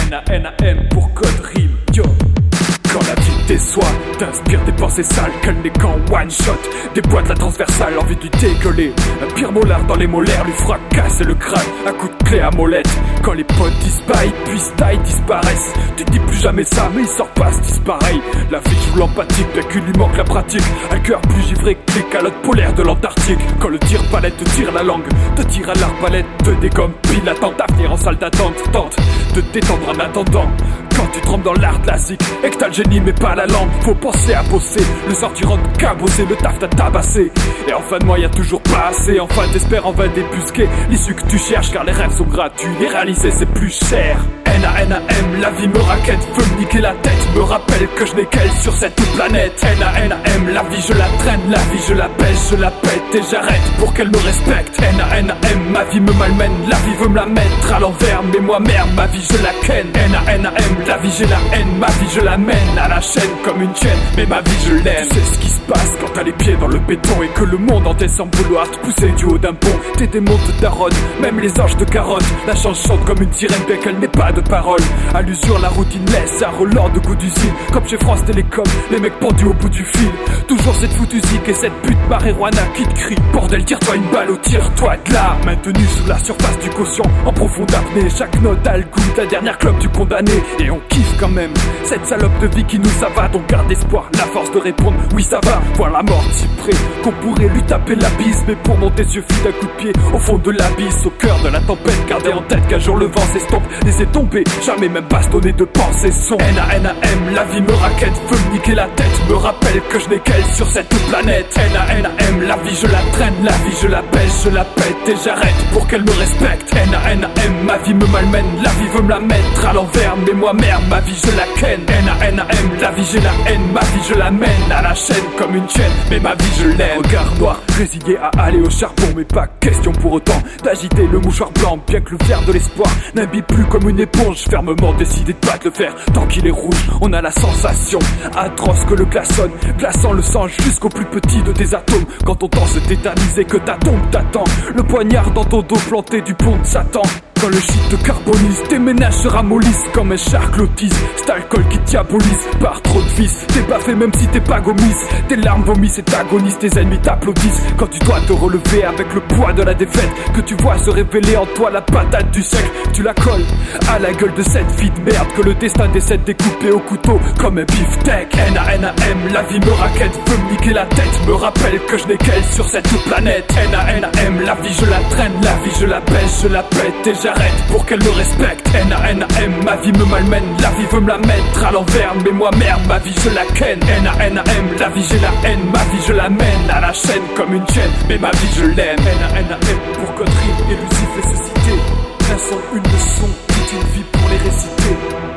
N-A-N-A-M pour code rime, yo. Quand la vie déçoit, t'inspire des pensées sales, qu'elle n'est qu'en one shot. Des boîtes la transversale, envie de lui dégueuler. Un pire molar dans les molaires lui fracasser le crâne. Un coup de clé à molette. Quand les potes disparaissent, puis taille disparaissent. Tu dis plus jamais ça, mais il sort pas ce dispareil. La vie joue l'empathique, bien qu'il lui manque la pratique. Un cœur plus givré que les calottes polaires de l'Antarctique. Quand le tire-palette te tire la langue, te tire à l'arbalète, te dégomme pile l'attente à venir en salle d'attente. Tente de te détendre en attendant. Quand tu trempes dans l'art classique et que t'as le génie mais pas la langue, faut penser à bosser. Le sort tu rentres cabossé, le taf t'a tabassé. Et en fin de mois y'a toujours pas assez. Enfin t'espères en vain débusquer l'issue que tu cherches, car les rêves sont gratuits, les réaliser c'est plus cher. N-A-N-A-M, la vie me raquette, veut me niquer la tête, me rappelle que je n'ai qu'elle sur cette planète. N-A-N-A-M, la vie je la traîne, la vie je la baisse, je la pète et j'arrête pour qu'elle me respecte. N-A-N-A-M, ma vie me malmène, la vie veut me la mettre à l'envers, mais moi merde, ma vie je la ken. N-A-N-A-M, la vie j'ai la haine, ma vie je la mène à la chaîne comme une chaîne, mais ma vie je l'aime. Tu sais ce qui se passe quand t'as les pieds dans le béton et que le monde entier semble vouloir te pousser du haut d'un pont. Tes démons te daronnent, même les anges de carotte. La chance chante comme une sirène bien qu'elle n'ait pas de parole. À l'usure la routine laisse un relent de goût d'usine. Comme chez France Télécom, les mecs pendus au bout du fil. Toujours cette foutue zik et cette pute marijuana qui te crie bordel, tire-toi une balle ou tire-toi de là. Maintenu sous la surface du quotient, en profonde apnée. Chaque note a le goût de la dernière clope du condamné. Et on kiffe quand même cette salope de vie qui nous avale. Donc garde espoir, la force de répondre oui ça va. Voir la mort si près qu'on pourrait lui taper la bise. Mais pour monter suffit d'un coup de pied au fond de l'abysse. Au cœur de la tempête, gardez en tête qu'un jour le vent s'estompe. Laissez tomber, jamais même bastonné de pensée son. N-A-N-A-M, la vie me raquette, veut me niquer la tête, me rappelle que je n'ai qu'elle sur cette planète. N-A-N-A-M, la vie je la traîne, la vie je la baisse, je la pète et j'arrête pour qu'elle me respecte. N-A-N-A-M, ma vie me malmène, la vie veut me la mettre à l'envers, mais moi merde, ma vie je la ken. N-A-N-A-M, la vie j'ai la haine, ma vie je la mène à la chaîne comme une chaîne, mais ma vie je l'aime. Regard noir, résigné à aller au charbon, mais pas question pour autant d'agiter le mouchoir blanc, bien que le verre de l'espoir n'imbibe plus comme une éponge. Fermement décidé de pas te le faire tant qu'il est rouge. On a la sensation atroce que le glaçonne, glaçant le sang jusqu'au plus petit de tes atomes. Quand ton temps se tétanise et que ta tombe t'attend, le poignard dans ton dos planté du pont de Satan. Quand le shit te carbonise, tes ménages se ramollissent comme un char clotise. C'est alcool qui diabolise par trop de vices. T'es pas fait même si t'es pas gomis. Tes larmes vomissent et t'agonisent, tes ennemis t'applaudissent. Quand tu dois te relever avec le poids de la défaite, que tu vois se révéler en toi la patate du siècle, tu la colles à la gueule de cette vie de merde que le destin décide découper au couteau comme un beefsteak. N-A-N-A-M, la vie me raquette, veut me niquer la tête, me rappelle que je n'ai qu'elle sur cette planète. N-A-N-A-M, la vie je la traîne, la vie je la baisse, je la pète et j'arrête pour qu'elle me respecte. N-A-N-A-M, ma vie me malmène, la vie veut me la mettre à l'envers, mais moi merde, ma vie je la ken. N-A-N-A-M, la vie j'ai la haine, ma vie je la mène à la chaîne comme une chaîne, mais ma vie je l'aime. N-A-N-A-M pour coterie, élusif et suscité. Un son, une leçon, toute une vie pour les réciter.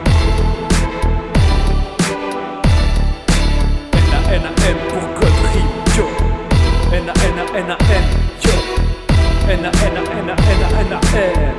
N-A-N-A-M pour coterie, yo. N-A-N-A-N-A-M, yo. N-A-N-A-N-A-N-A-N-A-M.